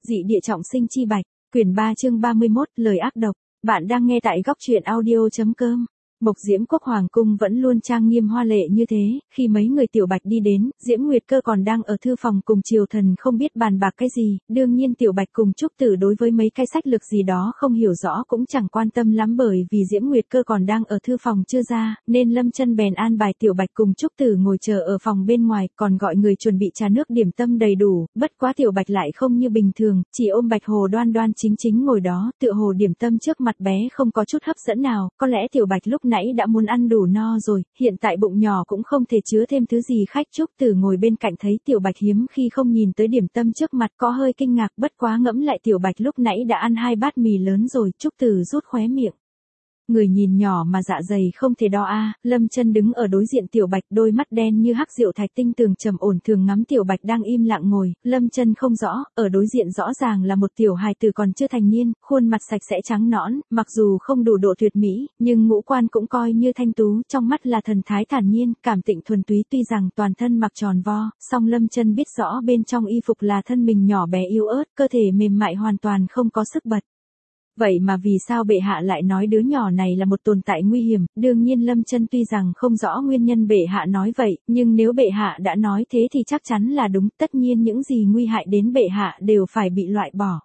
Dị địa trọng sinh chi bạch, quyển 3 chương 31, lời ác độc. Bạn đang nghe tại góc truyện audio.com. Mộc Diễm Quốc Hoàng Cung vẫn luôn trang nghiêm hoa lệ như thế, khi mấy người Tiểu Bạch đi đến, Diễm Nguyệt Cơ còn đang ở thư phòng cùng triều thần không biết bàn bạc cái gì, đương nhiên Tiểu Bạch cùng Trúc Tử đối với mấy cái sách lược gì đó không hiểu rõ cũng chẳng quan tâm lắm bởi vì Diễm Nguyệt Cơ còn đang ở thư phòng chưa ra, nên Lâm Chân bèn an bài Tiểu Bạch cùng Trúc Tử ngồi chờ ở phòng bên ngoài, còn gọi người chuẩn bị trà nước điểm tâm đầy đủ, bất quá Tiểu Bạch lại không như bình thường, chỉ ôm Bạch Hồ đoan đoan chính chính ngồi đó, tựa hồ điểm tâm trước mặt bé không có chút hấp dẫn nào, có lẽ Tiểu Bạch lúc nãy đã muốn ăn đủ no rồi, hiện tại bụng nhỏ cũng không thể chứa thêm thứ gì. Khách Trúc Tử ngồi bên cạnh thấy Tiểu Bạch hiếm khi không nhìn tới điểm tâm trước mặt có hơi kinh ngạc, bất quá ngẫm lại Tiểu Bạch lúc nãy đã ăn 2 bát mì lớn rồi, Trúc Tử rút khóe miệng. Người nhìn nhỏ mà dạ dày không thể đo a. Lâm Chân đứng ở đối diện Tiểu Bạch, đôi mắt đen như hắc diệu thạch tinh tường trầm ổn thường ngắm Tiểu Bạch đang im lặng ngồi. Lâm Chân không rõ, ở đối diện rõ ràng là một tiểu hài tử còn chưa thành niên, khuôn mặt sạch sẽ trắng nõn, mặc dù không đủ độ tuyệt mỹ, nhưng ngũ quan cũng coi như thanh tú, trong mắt là thần thái thản nhiên, cảm tịnh thuần túy. Tuy rằng toàn thân mặc tròn vo, song Lâm Chân biết rõ bên trong y phục là thân mình nhỏ bé yếu ớt, cơ thể mềm mại hoàn toàn không có sức bật. Vậy mà vì sao bệ hạ lại nói đứa nhỏ này là một tồn tại nguy hiểm? Đương nhiên Lâm Chân tuy rằng không rõ nguyên nhân bệ hạ nói vậy, nhưng nếu bệ hạ đã nói thế thì chắc chắn là đúng, tất nhiên những gì nguy hại đến bệ hạ đều phải bị loại bỏ.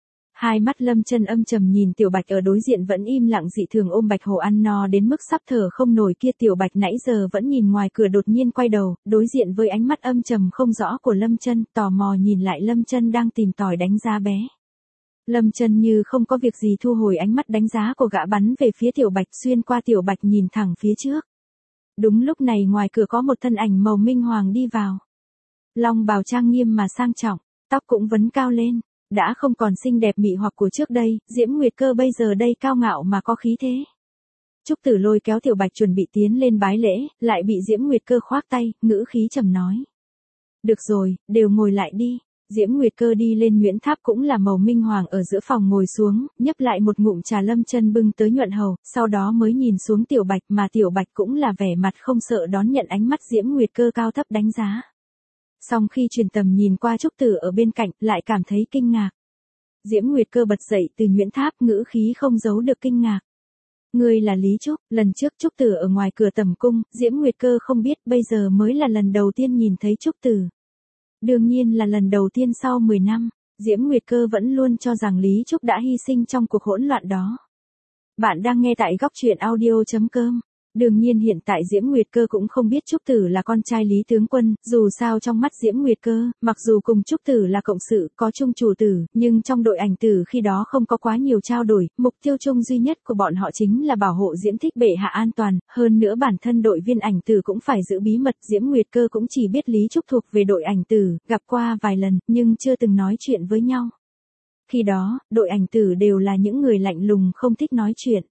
Hai mắt Lâm Chân âm trầm nhìn Tiểu Bạch ở đối diện vẫn im lặng dị thường ôm Bạch Hồ ăn no đến mức sắp thở không nổi kia. Tiểu Bạch nãy giờ vẫn nhìn ngoài cửa đột nhiên quay đầu, đối diện với ánh mắt âm trầm không rõ của Lâm Chân, tò mò nhìn lại Lâm Chân đang tìm tòi đánh giá bé. Lâm Chân như không có việc gì thu hồi ánh mắt đánh giá của gã bắn về phía Tiểu Bạch, xuyên qua Tiểu Bạch nhìn thẳng phía trước. Đúng lúc này ngoài cửa có một thân ảnh màu minh hoàng đi vào. Long bào trang nghiêm mà sang trọng, tóc cũng vấn cao lên, đã không còn xinh đẹp mị hoặc của trước đây, Diễm Nguyệt Cơ bây giờ đây cao ngạo mà có khí thế. Trúc Tử lôi kéo Tiểu Bạch chuẩn bị tiến lên bái lễ, lại bị Diễm Nguyệt Cơ khoác tay, ngữ khí trầm nói: "Được rồi, đều ngồi lại đi." Diễm Nguyệt Cơ đi lên Nguyễn Tháp cũng là màu minh hoàng ở giữa phòng ngồi xuống, nhấp lại một ngụm trà Lâm Chân bưng tới nhuận hầu, sau đó mới nhìn xuống Tiểu Bạch mà Tiểu Bạch cũng là vẻ mặt không sợ đón nhận ánh mắt Diễm Nguyệt Cơ cao thấp đánh giá. Song khi truyền tầm nhìn qua Trúc Tử ở bên cạnh lại cảm thấy kinh ngạc. Diễm Nguyệt Cơ bật dậy từ Nguyễn Tháp, ngữ khí không giấu được kinh ngạc. "Ngươi là Lý Trúc?" Lần trước Trúc Tử ở ngoài cửa tầm cung, Diễm Nguyệt Cơ không biết, bây giờ mới là lần đầu tiên nhìn thấy Trúc Tử. Đương nhiên là lần đầu tiên sau 10 năm, Diễm Nguyệt Cơ vẫn luôn cho rằng Lý Trúc đã hy sinh trong cuộc hỗn loạn đó. Bạn đang nghe tại góc truyện audio.com. Đương nhiên hiện tại Diễm Nguyệt Cơ cũng không biết Trúc Tử là con trai Lý tướng quân, dù sao trong mắt Diễm Nguyệt Cơ, mặc dù cùng Trúc Tử là cộng sự, có chung chủ tử, nhưng trong đội ảnh tử khi đó không có quá nhiều trao đổi, mục tiêu chung duy nhất của bọn họ chính là bảo hộ Diễm Thích bệ hạ an toàn, hơn nữa bản thân đội viên ảnh tử cũng phải giữ bí mật. Diễm Nguyệt Cơ cũng chỉ biết Lý Trúc thuộc về đội ảnh tử, gặp qua vài lần, nhưng chưa từng nói chuyện với nhau. Khi đó, đội ảnh tử đều là những người lạnh lùng không thích nói chuyện.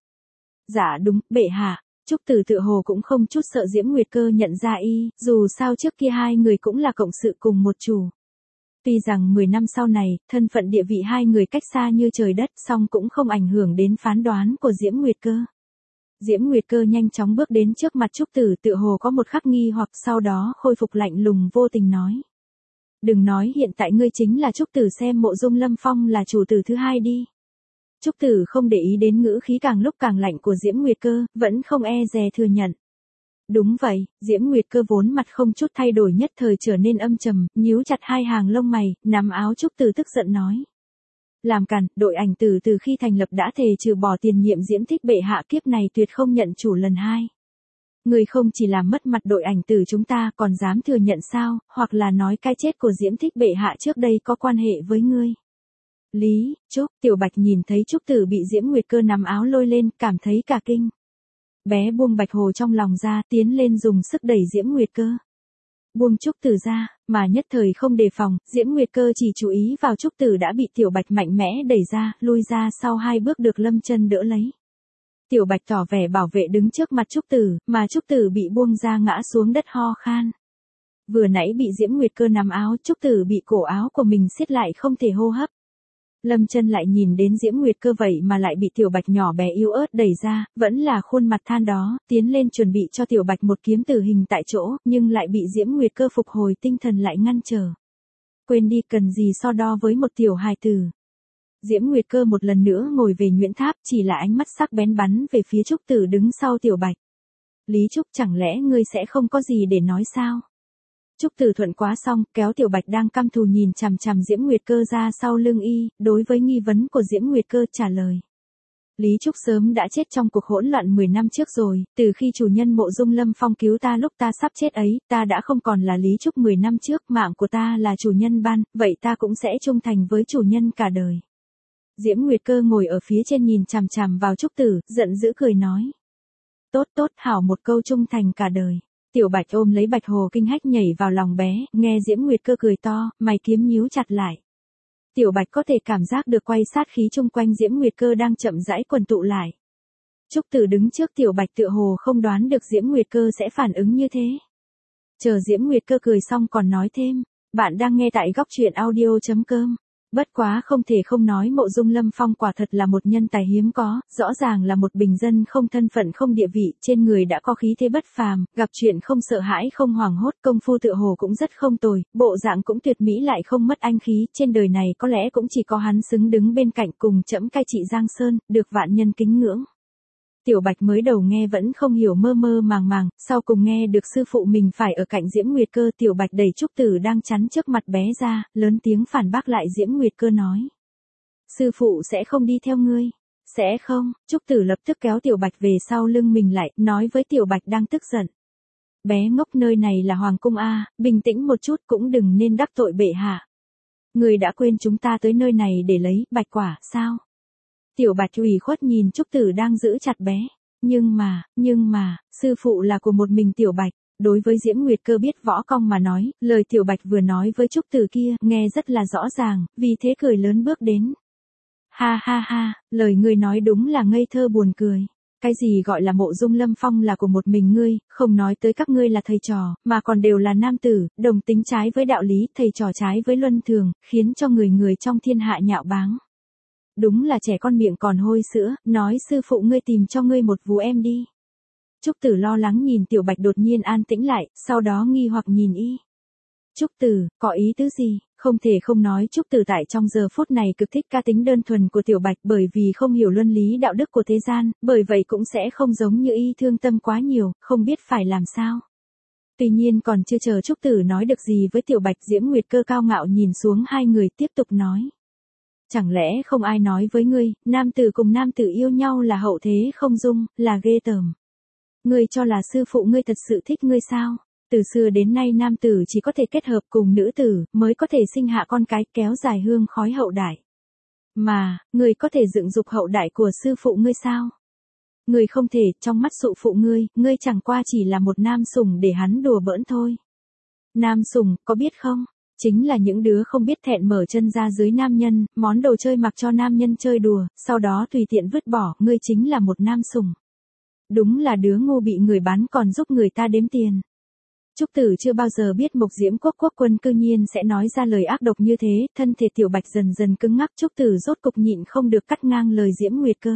"Dạ đúng, bệ hạ." Trúc Tử tựa hồ cũng không chút sợ Diễm Nguyệt Cơ nhận ra y, dù sao trước kia hai người cũng là cộng sự cùng một chủ. Tuy rằng 10 năm sau này, thân phận địa vị hai người cách xa như trời đất, song cũng không ảnh hưởng đến phán đoán của Diễm Nguyệt Cơ. Diễm Nguyệt Cơ nhanh chóng bước đến trước mặt Trúc Tử, tựa hồ có một khắc nghi hoặc, sau đó khôi phục lạnh lùng vô tình nói: "Đừng nói hiện tại ngươi chính là Trúc Tử, xem Mộ Dung Lâm Phong là chủ tử thứ hai đi." Trúc Tử không để ý đến ngữ khí càng lúc càng lạnh của Diễm Nguyệt Cơ, vẫn không e dè thừa nhận. "Đúng vậy." Diễm Nguyệt Cơ vốn mặt không chút thay đổi nhất thời trở nên âm trầm, nhíu chặt hai hàng lông mày, nắm áo Trúc Tử tức giận nói: "Làm càn, đội ảnh tử từ khi thành lập đã thề trừ bỏ tiền nhiệm Diễm Thích bệ hạ, kiếp này tuyệt không nhận chủ lần hai. Ngươi không chỉ làm mất mặt đội ảnh tử chúng ta, còn dám thừa nhận sao, hoặc là nói cái chết của Diễm Thích bệ hạ trước đây có quan hệ với ngươi?" "Lý Trúc." Tiểu Bạch nhìn thấy Trúc Tử bị Diễm Nguyệt Cơ nắm áo lôi lên, cảm thấy cả kinh. Bé buông Bạch Hồ trong lòng ra, tiến lên dùng sức đẩy Diễm Nguyệt Cơ. Buông Trúc Tử ra, mà nhất thời không đề phòng, Diễm Nguyệt Cơ chỉ chú ý vào Trúc Tử đã bị Tiểu Bạch mạnh mẽ đẩy ra, lui ra sau 2 bước được Lâm Chân đỡ lấy. Tiểu Bạch tỏ vẻ bảo vệ đứng trước mặt Trúc Tử, mà Trúc Tử bị buông ra ngã xuống đất ho khan. Vừa nãy bị Diễm Nguyệt Cơ nắm áo, Trúc Tử bị cổ áo của mình siết lại không thể hô hấp. Lâm Chân lại nhìn đến Diễm Nguyệt Cơ vậy mà lại bị Tiểu Bạch nhỏ bé yếu ớt đẩy ra, vẫn là khuôn mặt than đó, tiến lên chuẩn bị cho Tiểu Bạch một kiếm tử hình tại chỗ, nhưng lại bị Diễm Nguyệt Cơ phục hồi tinh thần lại ngăn trở. quên đi, cần gì so đo với một tiểu hài tử. Diễm Nguyệt Cơ một lần nữa ngồi về Nguyễn Tháp, chỉ là ánh mắt sắc bén bắn về phía Trúc Tử đứng sau Tiểu Bạch. Lý Trúc, chẳng lẽ ngươi sẽ không có gì để nói sao? Trúc Tử thuận quá xong, kéo Tiểu Bạch đang căm thù nhìn chằm chằm Diễm Nguyệt Cơ ra sau lưng y, đối với nghi vấn của Diễm Nguyệt Cơ trả lời. Lý Trúc sớm đã chết trong cuộc hỗn loạn 10 năm trước rồi, từ khi chủ nhân Mộ Dung Lâm Phong cứu ta lúc ta sắp chết ấy, ta đã không còn là Lý Trúc 10 năm trước, mạng của ta là chủ nhân ban, vậy ta cũng sẽ trung thành với chủ nhân cả đời. Diễm Nguyệt Cơ ngồi ở phía trên nhìn chằm chằm vào Trúc Tử, giận dữ cười nói. Tốt tốt, hảo một câu trung thành cả đời. Tiểu Bạch ôm lấy Bạch Hồ kinh hách nhảy vào lòng bé, nghe Diễm Nguyệt Cơ cười to, mày kiếm nhíu chặt lại. Tiểu Bạch có thể cảm giác được quay sát khí chung quanh Diễm Nguyệt Cơ đang chậm rãi quần tụ lại. Trúc Tử đứng trước Tiểu Bạch tựa hồ không đoán được Diễm Nguyệt Cơ sẽ phản ứng như thế. Chờ Diễm Nguyệt Cơ cười xong còn nói thêm, bạn đang nghe tại góc truyện audio.com. Bất quá không thể không nói Mộ Dung Lâm Phong quả thật là một nhân tài hiếm có, rõ ràng là một bình dân không thân phận không địa vị, trên người đã có khí thế bất phàm, gặp chuyện không sợ hãi không hoảng hốt, công phu tựa hồ cũng rất không tồi, bộ dạng cũng tuyệt mỹ lại không mất anh khí, trên đời này có lẽ cũng chỉ có hắn xứng đứng bên cạnh cùng trẫm cai trị Giang Sơn, được vạn nhân kính ngưỡng. Tiểu Bạch mới đầu nghe vẫn không hiểu, mơ mơ màng màng, sau cùng nghe được sư phụ mình phải ở cạnh Diễm Nguyệt Cơ. Tiểu Bạch đẩy Trúc Tử đang chắn trước mặt bé ra, lớn tiếng phản bác lại Diễm Nguyệt Cơ nói. Sư phụ sẽ không đi theo ngươi. Sẽ không, Trúc Tử lập tức kéo Tiểu Bạch về sau lưng mình lại, nói với Tiểu Bạch đang tức giận. Bé ngốc, nơi này là Hoàng Cung A, bình tĩnh một chút cũng đừng nên đắc tội bệ hạ. Ngươi đã quên chúng ta tới nơi này để lấy bạch quả, sao? Tiểu Bạch ủy khuất nhìn Trúc Tử đang giữ chặt bé. Nhưng mà, sư phụ là của một mình Tiểu Bạch. Đối với Diễm Nguyệt Cơ biết võ công mà nói, lời Tiểu Bạch vừa nói với Trúc Tử kia, nghe rất là rõ ràng, vì thế cười lớn bước đến. Ha ha ha, lời ngươi nói đúng là ngây thơ buồn cười. Cái gì gọi là Mộ Dung Lâm Phong là của một mình ngươi, không nói tới các ngươi là thầy trò, mà còn đều là nam tử, đồng tính trái với đạo lý, thầy trò trái với luân thường, khiến cho người người trong thiên hạ nhạo báng. Đúng là trẻ con miệng còn hôi sữa, nói sư phụ ngươi tìm cho ngươi một vú em đi. Trúc Tử lo lắng nhìn Tiểu Bạch đột nhiên an tĩnh lại, sau đó nghi hoặc nhìn y. Trúc Tử, có ý tứ gì? Không thể không nói Trúc Tử tại trong giờ phút này cực thích cá tính đơn thuần của Tiểu Bạch, bởi vì không hiểu luân lý đạo đức của thế gian, bởi vậy cũng sẽ không giống như y thương tâm quá nhiều, không biết phải làm sao. Tuy nhiên còn chưa chờ Trúc Tử nói được gì với Tiểu Bạch, Diễm Nguyệt Cơ cao ngạo nhìn xuống hai người tiếp tục nói. Chẳng lẽ không ai nói với ngươi, nam tử cùng nam tử yêu nhau là hậu thế không dung, là ghê tởm. Ngươi cho là sư phụ ngươi thật sự thích ngươi sao? Từ xưa đến nay nam tử chỉ có thể kết hợp cùng nữ tử, mới có thể sinh hạ con cái, kéo dài hương khói hậu đại. Mà, ngươi có thể dựng dục hậu đại của sư phụ ngươi sao? Ngươi không thể, trong mắt sư phụ ngươi chẳng qua chỉ là một nam sủng để hắn đùa bỡn thôi. Nam sủng, có biết không? Chính là những đứa không biết thẹn mở chân ra dưới nam nhân, món đồ chơi mặc cho nam nhân chơi đùa, sau đó tùy tiện vứt bỏ, ngươi chính là một nam sủng. Đúng là đứa ngu bị người bán còn giúp người ta đếm tiền. Trúc Tử chưa bao giờ biết Mộc Diễm Quốc quốc quân cư nhiên sẽ nói ra lời ác độc như thế, thân thể Tiểu Bạch dần dần cứng ngắc. Trúc Tử rốt cục nhịn không được cắt ngang lời Diễm Nguyệt Cơ.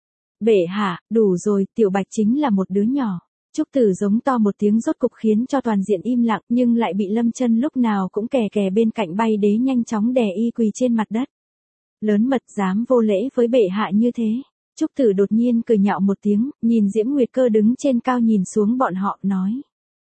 Bệ hạ, đủ rồi, Tiểu Bạch chính là một đứa nhỏ. Trúc Tử giống to một tiếng rốt cục khiến cho toàn diện im lặng, nhưng lại bị Lâm Chân lúc nào cũng kè kè bên cạnh bay đế nhanh chóng đè y quỳ trên mặt đất. Lớn mật dám vô lễ với bệ hạ như thế. Trúc Tử đột nhiên cười nhạo một tiếng, nhìn Diễm Nguyệt Cơ đứng trên cao nhìn xuống bọn họ, nói.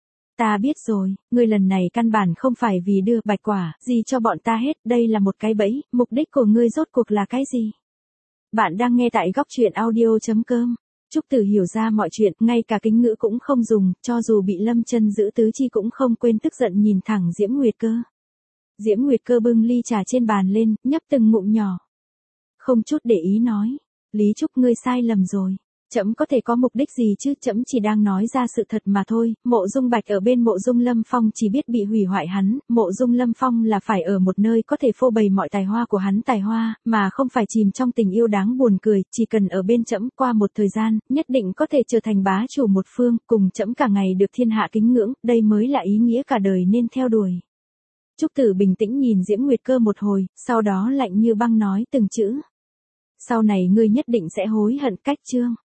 Ta biết rồi, ngươi lần này căn bản không phải vì đưa bạch quả gì cho bọn ta hết, đây là một cái bẫy, mục đích của ngươi rốt cuộc là cái gì? Bạn đang nghe tại góc truyện audio.com. Trúc Tử hiểu ra mọi chuyện, ngay cả kính ngữ cũng không dùng, cho dù bị Lâm Chân giữ tứ chi cũng không quên tức giận nhìn thẳng Diễm Nguyệt Cơ. Diễm Nguyệt Cơ bưng ly trà trên bàn lên, nhấp từng ngụm nhỏ. Không chút để ý nói, Lý Trúc ngươi sai lầm rồi. Trẫm có thể có mục đích gì chứ, trẫm chỉ đang nói ra sự thật mà thôi. Mộ Dung Bạch ở bên Mộ Dung Lâm Phong chỉ biết bị hủy hoại hắn, Mộ Dung Lâm Phong là phải ở một nơi có thể phô bày mọi tài hoa của hắn tài hoa, mà không phải chìm trong tình yêu đáng buồn cười, chỉ cần ở bên trẫm qua một thời gian, nhất định có thể trở thành bá chủ một phương, cùng trẫm cả ngày được thiên hạ kính ngưỡng, đây mới là ý nghĩa cả đời nên theo đuổi. Trúc Tử bình tĩnh nhìn Diễm Nguyệt Cơ một hồi, sau đó lạnh như băng nói từng chữ. Sau này ngươi nhất định sẽ hối hận. Cách chương